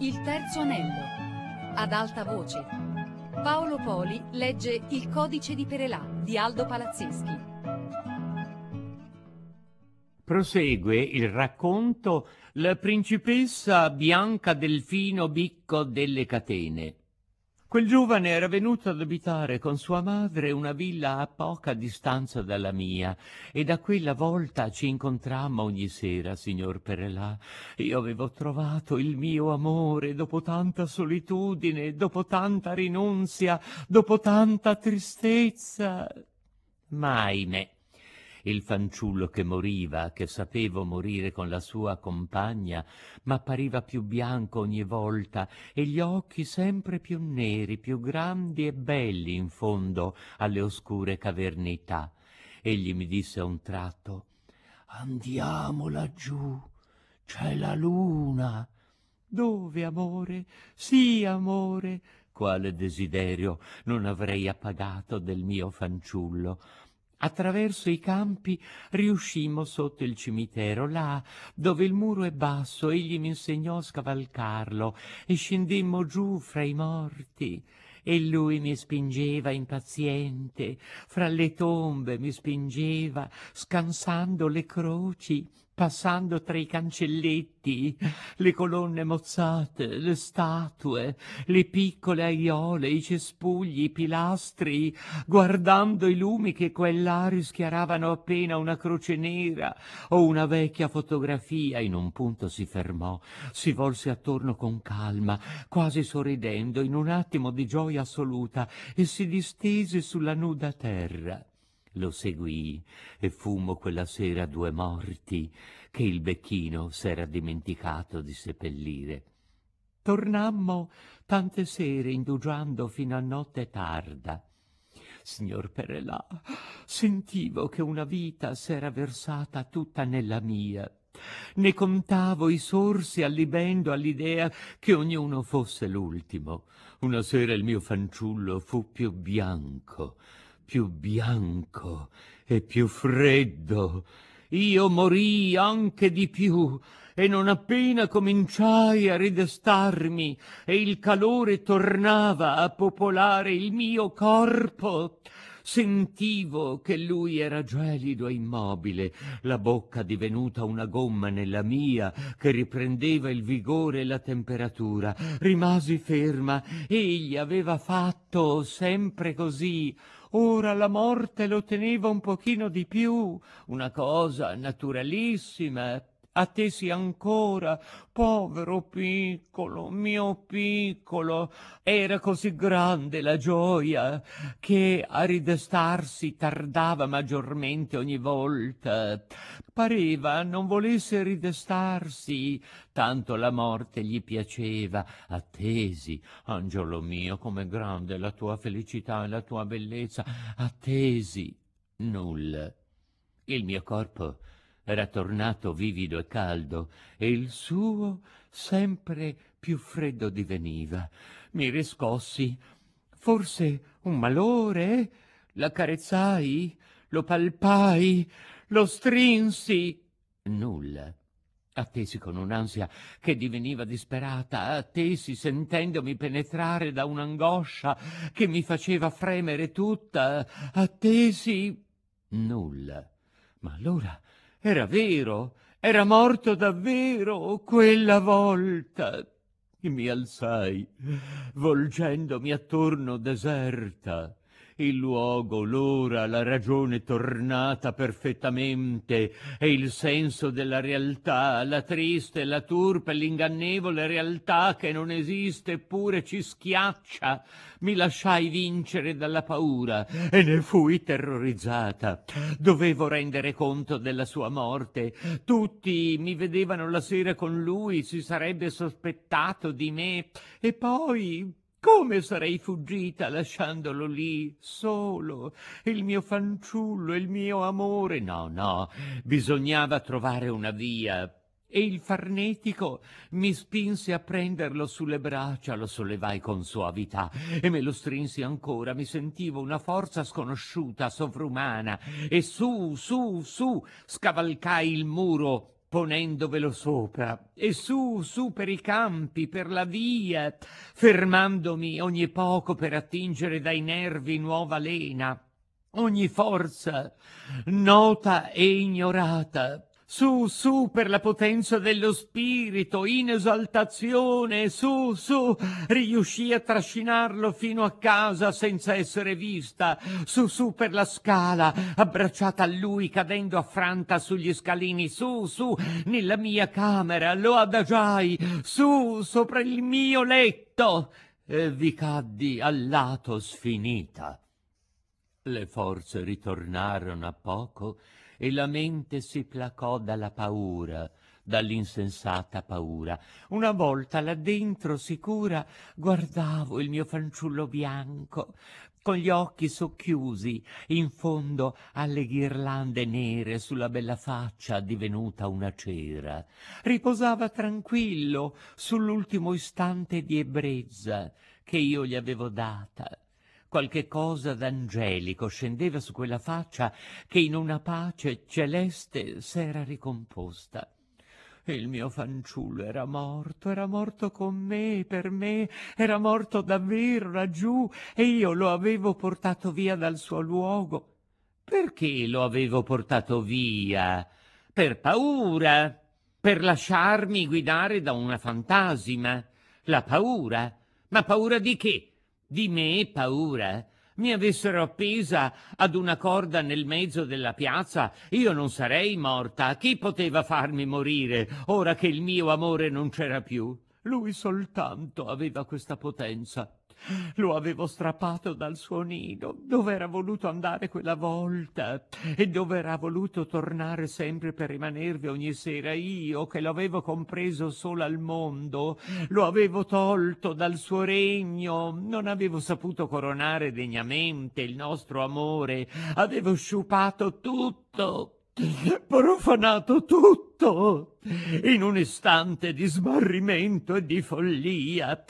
Il terzo anello. Ad alta voce. Paolo Poli legge Il codice di Perelà di Aldo Palazzeschi. Prosegue il racconto La principessa Bianca Delfino Bicco delle Catene. Quel giovane era venuto ad abitare con sua madre una villa a poca distanza dalla mia, e da quella volta ci incontrammo ogni sera, signor Perelà. Io avevo trovato il mio amore dopo tanta solitudine, dopo tanta rinunzia, dopo tanta tristezza. Ma ahimè, il fanciullo che moriva, che sapevo morire con la sua compagna, m'appariva più bianco ogni volta, e gli occhi sempre più neri, più grandi e belli in fondo alle oscure cavernità. Egli mi disse a un tratto: «Andiamo laggiù, c'è la luna». «Dove, amore?» «Sì, amore». Quale desiderio non avrei appagato del mio fanciullo! Attraverso i campi riuscimmo sotto il cimitero, là dove il muro è basso. Egli mi insegnò a scavalcarlo e scendemmo giù fra i morti. E lui mi spingeva impaziente, fra le tombe mi spingeva, scansando le croci, passando tra i cancelletti, le colonne mozzate, le statue, le piccole aiole, i cespugli, i pilastri, guardando i lumi che qua e là rischiaravano appena una croce nera o una vecchia fotografia. In un punto si fermò, si volse attorno con calma, quasi sorridendo, in un attimo di gioia assoluta, e si distese sulla nuda terra. Lo seguii e fummo quella sera 2 morti che il becchino s'era dimenticato di seppellire. Tornammo tante sere indugiando fino a notte tarda. Signor Perelà, sentivo che una vita s'era versata tutta nella mia. Ne contavo i sorsi allibendo all'idea che ognuno fosse l'ultimo. Una sera il mio fanciullo fu più bianco e più freddo. Io morii anche di più, e non appena cominciai a ridestarmi e il calore tornava a popolare il mio corpo, sentivo che lui era gelido e immobile, la bocca divenuta una gomma nella mia, che riprendeva il vigore e la temperatura. Rimasi ferma. Egli aveva fatto sempre così. Ora la morte lo teneva un pochino di più, una cosa naturalissima. Attesi ancora, povero piccolo, mio piccolo. Era così grande la gioia che a ridestarsi tardava maggiormente ogni volta. Pareva non volesse ridestarsi, tanto la morte gli piaceva. Attesi, angiolo mio, com'è grande la tua felicità e la tua bellezza. Attesi, nulla. Il mio corpo era tornato vivido e caldo, e il suo sempre più freddo diveniva. Mi riscossi. Forse un malore? L'accarezzai, lo palpai, lo strinsi. Nulla. Attesi con un'ansia che diveniva disperata, attesi sentendomi penetrare da un'angoscia che mi faceva fremere tutta, attesi. Nulla. Ma allora era vero, era morto davvero quella volta. E mi alzai, volgendomi attorno deserta. Il luogo, l'ora, la ragione tornata perfettamente, e il senso della realtà, la triste, la turpe, l'ingannevole realtà che non esiste eppure ci schiaccia. Mi lasciai vincere dalla paura e ne fui terrorizzata. Dovevo rendere conto della sua morte. Tutti mi vedevano la sera con lui, si sarebbe sospettato di me. E poi come sarei fuggita lasciandolo lì, solo, il mio fanciullo, il mio amore? No, no, bisognava trovare una via. E il farnetico mi spinse a prenderlo sulle braccia, lo sollevai con soavità e me lo strinsi ancora. Mi sentivo una forza sconosciuta, sovrumana, e su, scavalcai il muro ponendovelo sopra, e su per i campi, per la via, fermandomi ogni poco per attingere dai nervi nuova lena, ogni forza nota e ignorata, su per la potenza dello spirito, in esaltazione, su, riuscii a trascinarlo fino a casa senza essere vista, su per la scala, abbracciata a lui, cadendo affranta sugli scalini, su, nella mia camera, lo adagiai, sopra il mio letto, e vi caddi al lato sfinita. Le forze ritornarono a poco e la mente si placò dalla paura, dall'insensata paura. Una volta là dentro sicura guardavo il mio fanciullo bianco, con gli occhi socchiusi, in fondo alle ghirlande nere sulla bella faccia divenuta una cera. Riposava tranquillo sull'ultimo istante di ebbrezza che io gli avevo data. Qualche cosa d'angelico scendeva su quella faccia che in una pace celeste s'era ricomposta. Il mio fanciullo era morto con me, per me, era morto davvero laggiù, e io lo avevo portato via dal suo luogo. Perché lo avevo portato via? Per paura, per lasciarmi guidare da una fantasima. La paura? Ma paura di che? Di me paura? Mi avessero appesa ad una corda nel mezzo della piazza, io non sarei morta. Chi poteva farmi morire ora che il mio amore non c'era più? Lui soltanto aveva questa potenza. Lo avevo strappato dal suo nido, dove era voluto andare quella volta e dove era voluto tornare sempre per rimanervi ogni sera. Io, che l'avevo compreso solo al mondo, lo avevo tolto dal suo regno, non avevo saputo coronare degnamente il nostro amore, avevo sciupato tutto, profanato tutto, in un istante di smarrimento e di follia,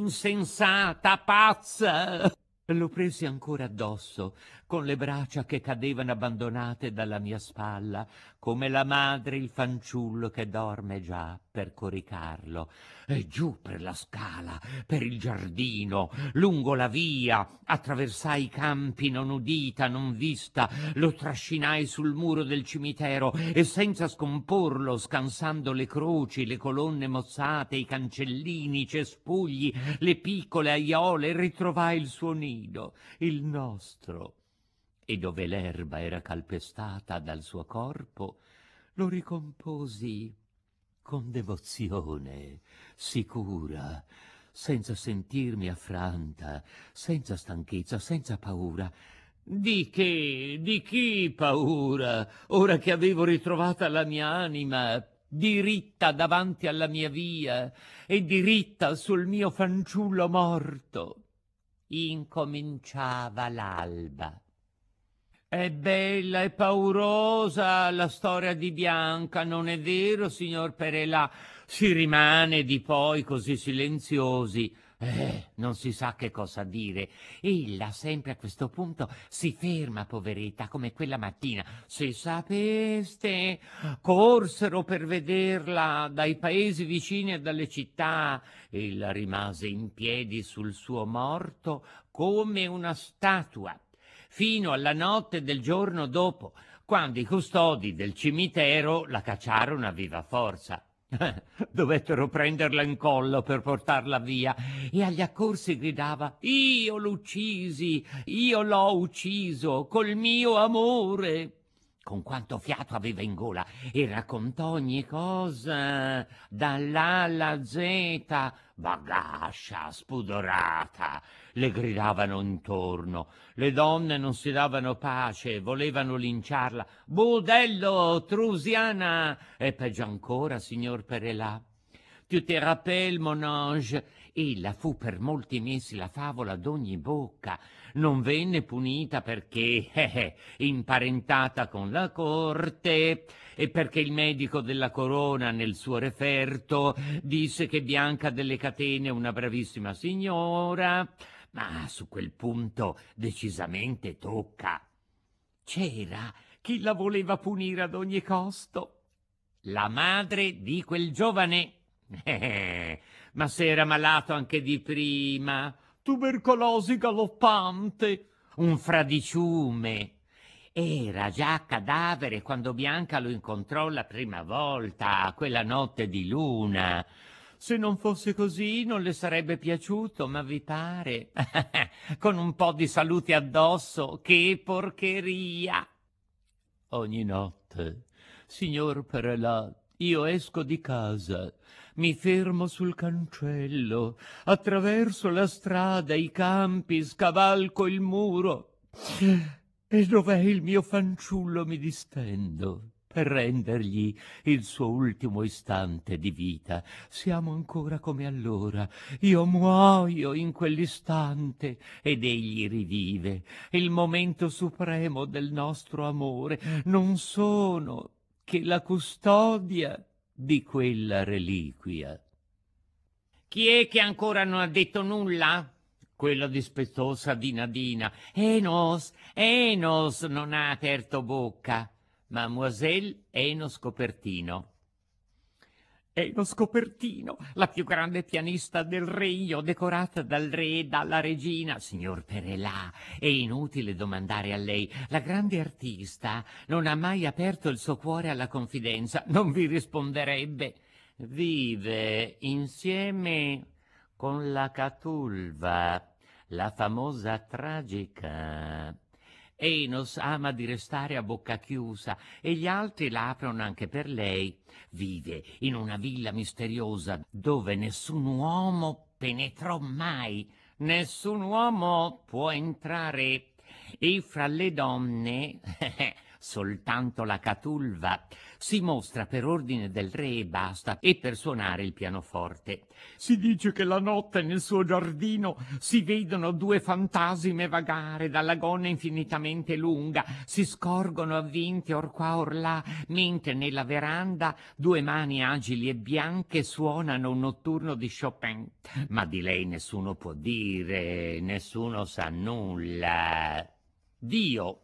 insensata, pazza. Lo presi ancora addosso, con le braccia che cadevano abbandonate dalla mia spalla, come la madre il fanciullo che dorme già, per coricarlo. E giù per la scala, per il giardino, lungo la via, attraversai i campi non udita, non vista, lo trascinai sul muro del cimitero e senza scomporlo, scansando le croci, le colonne mozzate, i cancellini, i cespugli, le piccole aiole, ritrovai il suo nido, il nostro. E dove l'erba era calpestata dal suo corpo, lo ricomposi con devozione, sicura, senza sentirmi affranta, senza stanchezza, senza paura. Di che? Di chi paura? Ora che avevo ritrovata la mia anima, diritta davanti alla mia via e diritta sul mio fanciullo morto. Incominciava l'alba. È bella e paurosa la storia di Bianca, non è vero, signor Perelà? Si rimane di poi così silenziosi. Non si sa che cosa dire. Ella sempre a questo punto si ferma, poveretta, come quella mattina. Se sapeste, corsero per vederla dai paesi vicini e dalle città. Ella rimase in piedi sul suo morto come una statua, fino alla notte del giorno dopo, quando i custodi del cimitero la cacciarono a viva forza. Dovettero prenderla in collo per portarla via e agli accorsi gridava: «Io l'uccisi, io l'ho ucciso col mio amore!» Con quanto fiato aveva in gola e raccontò ogni cosa, dall'A alla Z. Bagascia, spudorata, le gridavano intorno. Le donne non si davano pace, volevano linciarla. «Budello, Trusiana!» E peggio ancora, signor Perelà. «Tu te rappelles, mon ange?» Ella fu per molti mesi la favola d'ogni bocca. Non venne punita perché, imparentata con la corte, e perché il medico della corona nel suo referto disse che Bianca delle Catene è una bravissima signora, ma su quel punto decisamente tocca. C'era chi la voleva punire ad ogni costo. la madre di quel giovane. Ma se era malato anche di prima, tubercolosi galoppante, un fradiciume. Era già cadavere quando Bianca lo incontrò la prima volta, quella notte di luna. Se non fosse così non le sarebbe piaciuto, ma vi pare? Con un po' di salute addosso, che porcheria! Ogni notte, signor Perelà, io esco di casa, mi fermo sul cancello, attraverso la strada, i campi, scavalco il muro. E dov'è il mio fanciullo mi distendo per rendergli il suo ultimo istante di vita. Siamo ancora come allora. Io muoio in quell'istante ed egli rivive. Il momento supremo del nostro amore. Non sono che la custodia di quella reliquia. Chi è che ancora non ha detto nulla? Quella dispettosa Dinadina. Enos non ha aperto bocca. Mademoiselle Enos Copertino. Enos Copertino, la più grande pianista del regno, decorata dal re e dalla regina. Signor Perelà, è inutile domandare a lei. La grande artista non ha mai aperto il suo cuore alla confidenza. Non vi risponderebbe. Vive insieme con la Catulva, la famosa tragica. Enos ama di restare a bocca chiusa e gli altri la aprono anche per lei. Vive in una villa misteriosa dove nessun uomo penetrò mai. Nessun uomo può entrare. E fra le donne soltanto la Catulva si mostra per ordine del re e basta, e per suonare il pianoforte. Si dice che la notte nel suo giardino si vedono due fantasime vagare dalla gonna infinitamente lunga, si scorgono avvinti or qua or là, mentre nella veranda due mani agili e bianche suonano un notturno di Chopin. Ma di lei nessuno può dire, nessuno sa nulla. Dio.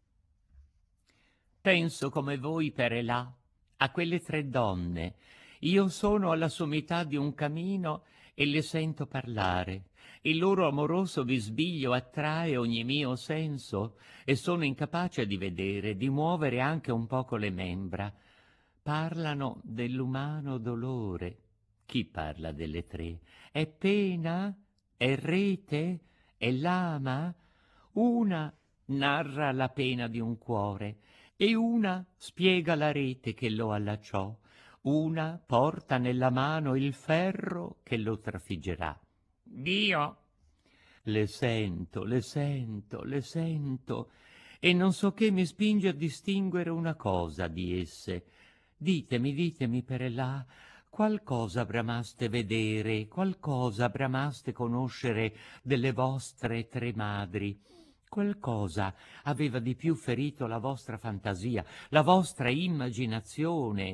Penso come voi, Perelà, a quelle tre donne. Io sono alla sommità di un camino e le sento parlare. Il loro amoroso bisbiglio attrae ogni mio senso e sono incapace di vedere, di muovere anche un poco le membra. Parlano dell'umano dolore. Chi parla delle tre? È pena? È rete? È lama? Una narra la pena di un cuore e una spiega la rete che lo allacciò, una porta nella mano il ferro che lo trafiggerà. Dio! Le sento, le sento, le sento, e non so che mi spinge a distinguere una cosa di esse. Ditemi, Perelà, qualcosa bramaste vedere, qualcosa bramaste conoscere delle vostre tre madri. Qualcosa aveva di più ferito la vostra fantasia, la vostra immaginazione,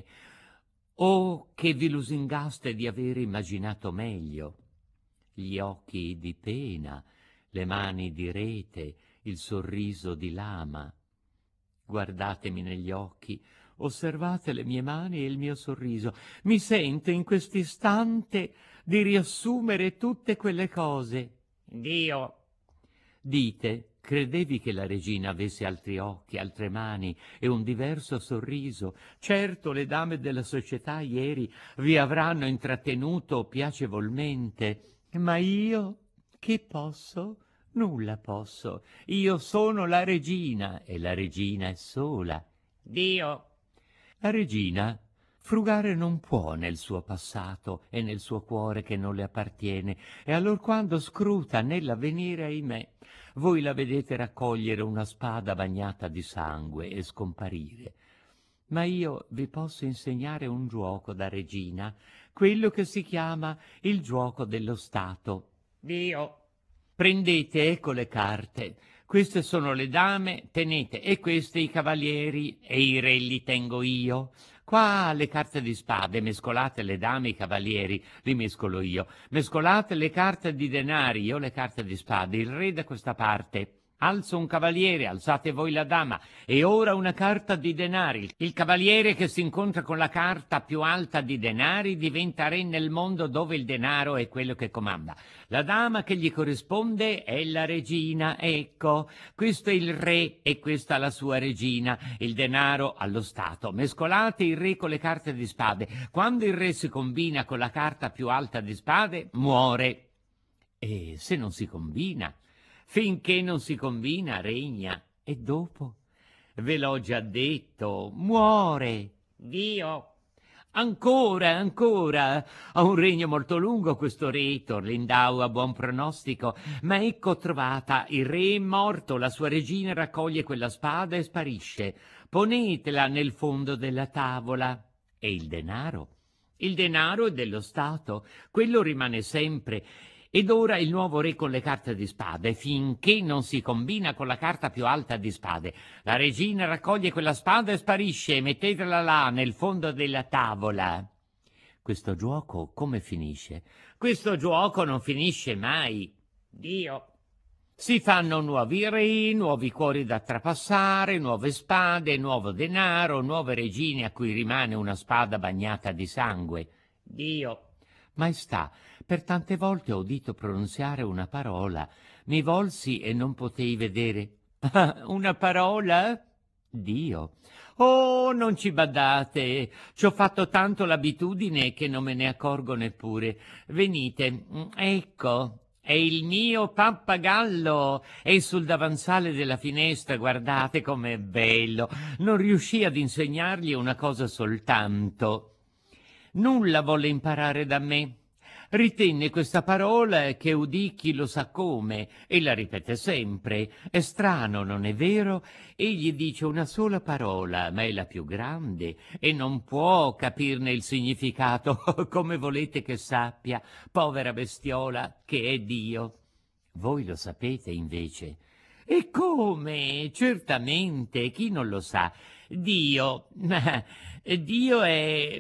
o che vi lusingaste di avere immaginato meglio. Gli occhi di pena, le mani di rete, il sorriso di lama. Guardatemi negli occhi, osservate le mie mani e il mio sorriso. Mi sento in quest'istante di riassumere tutte quelle cose. Dio! Dite, credevi che la regina avesse altri occhi, altre mani e un diverso sorriso? Certo, le dame della società ieri vi avranno intrattenuto piacevolmente, ma io che posso? Nulla posso. Io sono la regina e la regina è sola. Dio! La regina frugare non può nel suo passato e nel suo cuore che non le appartiene, e allorquando scruta nell'avvenire, ahimè, voi la vedete raccogliere una spada bagnata di sangue e scomparire. Ma io vi posso insegnare un gioco da regina, quello che si chiama il gioco dello Stato. Dio! Prendete, ecco le carte. Queste sono le dame, tenete, e queste i cavalieri, e i re li tengo io. Qua le carte di spade, mescolate le dame e i cavalieri, li mescolo io. Mescolate le carte di denari, io le carte di spade, il re da questa parte. Alzo un cavaliere, alzate voi la dama, e ora una carta di denari. Il cavaliere che si incontra con la carta più alta di denari diventa re nel mondo dove il denaro è quello che comanda. La dama che gli corrisponde è la regina, ecco, questo è il re e questa la sua regina, il denaro allo Stato. Mescolate il re con le carte di spade. Quando il re si combina con la carta più alta di spade, muore. E se non si combina? Finché non si combina, regna. E dopo? Ve l'ho già detto, muore. Dio. Ancora, ha un regno molto lungo questo re, Torlindau ha buon pronostico, ma ecco trovata, il re è morto, la sua regina raccoglie quella spada e sparisce. Ponetela nel fondo della tavola. E il denaro? Il denaro è dello Stato, quello rimane sempre. Ed ora il nuovo re con le carte di spade, finché non si combina con la carta più alta di spade. La regina raccoglie quella spada e sparisce, mettetela là, nel fondo della tavola. Questo gioco come finisce? Questo gioco non finisce mai. Dio. Si fanno nuovi re, nuovi cuori da trapassare, nuove spade, nuovo denaro, nuove regine a cui rimane una spada bagnata di sangue. Dio. Maestà, per tante volte ho udito pronunziare una parola. Mi volsi e non potei vedere. Una parola? Dio. Oh, non ci badate. Ci ho fatto tanto l'abitudine che non me ne accorgo neppure. Venite. Ecco. È il mio pappagallo, è sul davanzale della finestra, guardate com'è bello. Non riuscii ad insegnargli una cosa soltanto. Nulla volle imparare da me. Ritenne questa parola che udì chi lo sa come e la ripete sempre. È strano, non è vero? Egli dice una sola parola, ma è la più grande e non può capirne il significato. Come volete che sappia, povera bestiola, che è Dio? Voi lo sapete invece. E come? Certamente, chi non lo sa? Dio. Dio è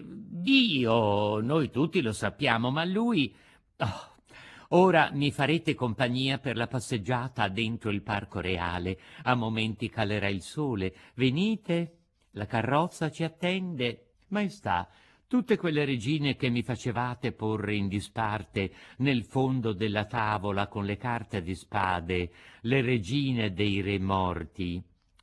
Dio, noi tutti lo sappiamo, ma lui... Oh, ora mi farete compagnia per la passeggiata dentro il parco reale. A momenti calerà il sole. Venite, la carrozza ci attende. Maestà, tutte quelle regine che mi facevate porre in disparte nel fondo della tavola con le carte di spade, le regine dei re morti.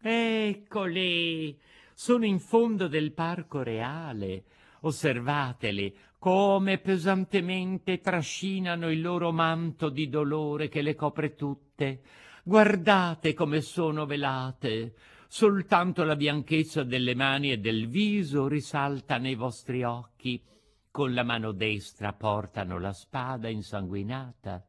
Eccole! Sono in fondo del parco reale. Osservatele come pesantemente trascinano il loro manto di dolore che le copre tutte. Guardate come sono velate. Soltanto la bianchezza delle mani e del viso risalta nei vostri occhi. Con la mano destra portano la spada insanguinata.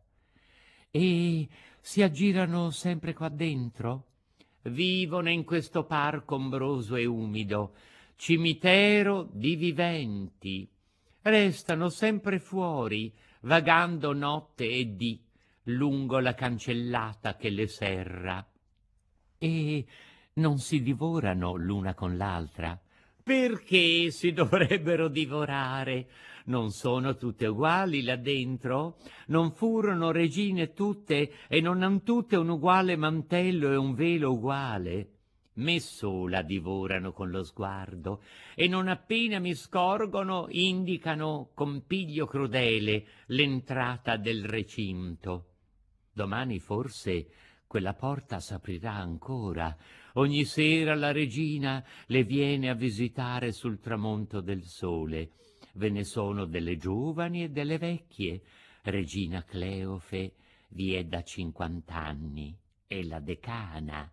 E si aggirano sempre qua dentro? Vivono in questo parco ombroso e umido, cimitero di viventi. Restano sempre fuori, vagando notte e dì, lungo la cancellata che le serra. E non si divorano l'una con l'altra? Perché si dovrebbero divorare? Non sono tutte uguali là dentro? Non furono regine tutte e non han tutte un uguale mantello e un velo uguale? Me sola divorano con lo sguardo e non appena mi scorgono indicano con piglio crudele l'entrata del recinto. Domani forse quella porta s'aprirà ancora. Ogni sera la regina le viene a visitare sul tramonto del sole. Ve ne sono delle giovani e delle vecchie. Regina Cleofe vi è da 50 anni, è la decana.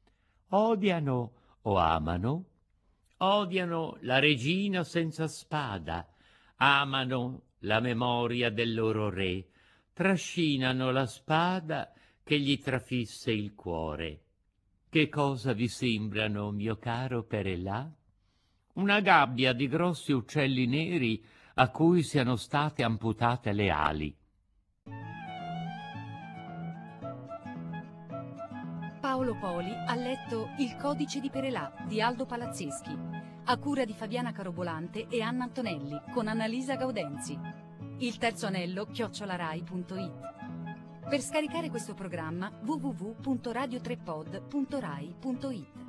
Odiano o amano? Odiano la regina senza spada, amano la memoria del loro re, trascinano la spada che gli trafisse il cuore. Che cosa vi sembrano, mio caro Perelà? Una gabbia di grossi uccelli neri a cui siano state amputate le ali. Paolo Poli ha letto Il codice di Perelà di Aldo Palazzeschi, a cura di Fabiana Carobolante e Anna Antonelli, con Annalisa Gaudenzi. Il terzo anello @rai.it Per scaricare questo programma www.radiotrepod.rai.it.